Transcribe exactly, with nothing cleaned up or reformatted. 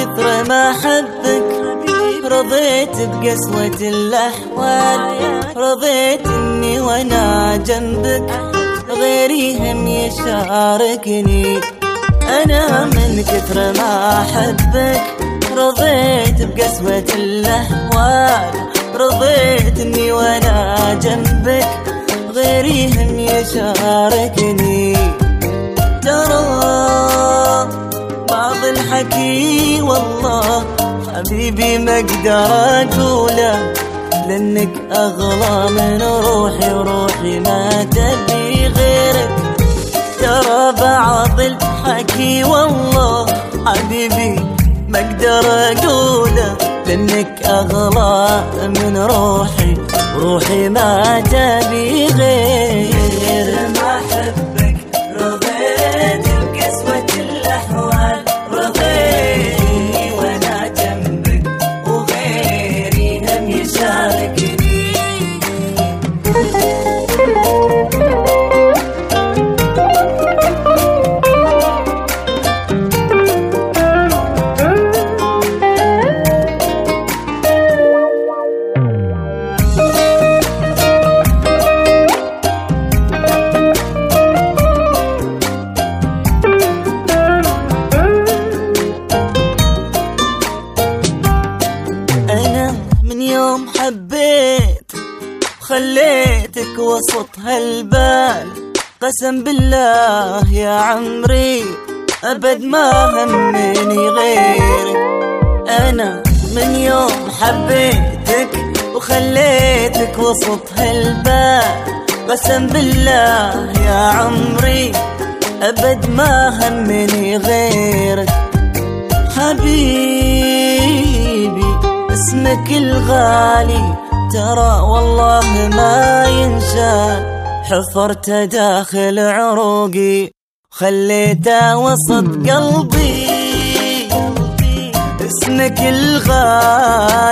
كثر ما أحبك رضيت بقسوة الأحوال، رضيت إني وأنا جنبك غيري هم يشاركني. أنا من كثر ما أحبك رضيت بقسوة الأحوال، رضيت إني وأنا جنبك غيري هم يشاركني. ترى بعض الحكي والله حبيبي ما اقدر اقوله، لانك اغلى من روحي وروحي ما تبي غيرك. ترى بعض الحكي والله حبيبي ما اقدر اقوله، لانك اغلى من روحي وروحي ما تبي غيرك. ما احبك رضيت بقسوة الاحوال، رضيت وانا جنبك وغيري هم يشاركني. من يوم حبيت خليتك وسط هالبال، قسم بالله يا عمري أبد ما همني غيرك. أنا من يوم حبيتك وخليتك وسط هالبال، قسم بالله يا عمري أبد ما همني غيرك. حبيبي اسمك الغالي ترى والله ما ينشال، حفرته داخل عروقي خليته وسط قلبي. اسمك الغالي